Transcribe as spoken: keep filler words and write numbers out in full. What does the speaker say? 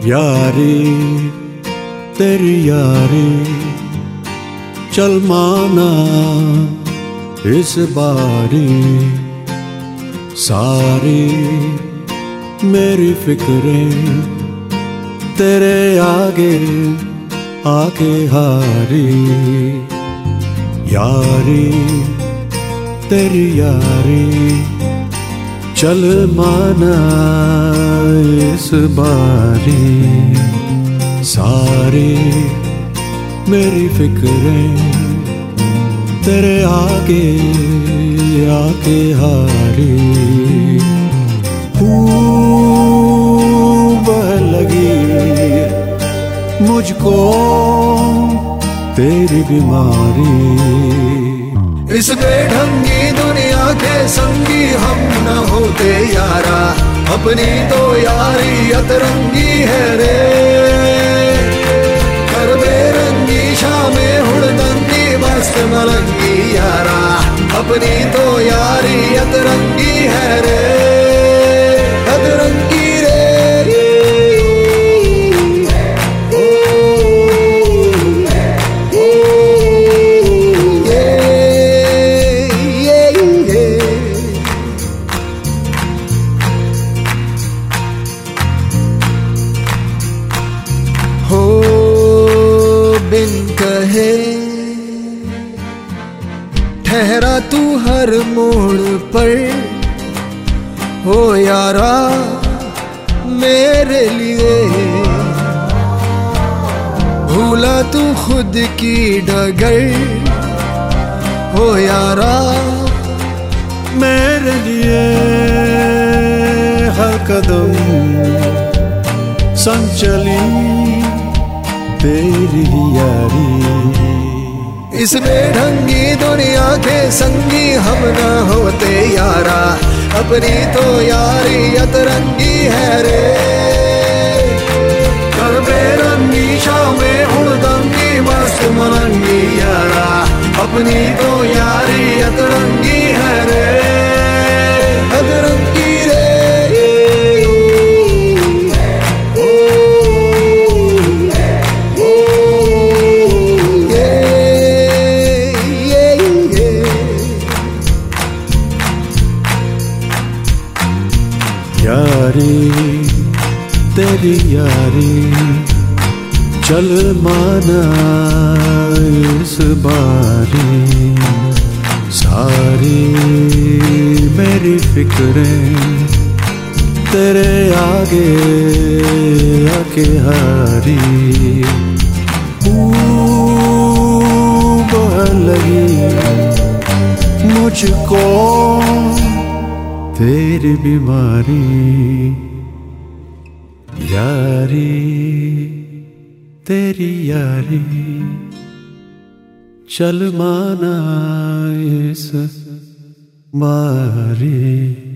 यारी तेरी यारी चल माना इस बारी, सारी मेरी फिक्रें तेरे आगे आके हारी। यारी तेरी यारी चल माना इस बारी, सारी मेरी फिक्रें तेरे आगे आके हारी। खूब लगी मुझको तेरी बीमारी, इस बेढंगी दुनिया के संगी हम न होते यारा, अपनी तो यारी अतरंगी है रे। कर बेरंगी शामे हुड़दंगी मस्त मलंगी यारा, अपनी तो यारी अतरंगी है रे, अतरंगी रे। हो बिन कहे ठहरा तू हर मोड़ पर, हो यारा मेरे लिए भूला तू खुद की डगर, हो यारा मेरे लिए हर कदम संग चली तेरी यारी। इस बेढंगी दुनिया के संगी हम न होते यारा, अपनी तो यारी अतरंगी है रे। कर बेरंगी शामे हुड़दंगी मस्त मलंगी यारा, अपनी तो यारी अतरंगी है रे, अतरंगी रे। यारी तेरी यारी चल माना इस बारी, सारी मेरी फिक्रें तेरे आगे आके हारी। खूब लगी मुझको तेरी बीमारी, यारी तेरी यारी चल माना इस बारी।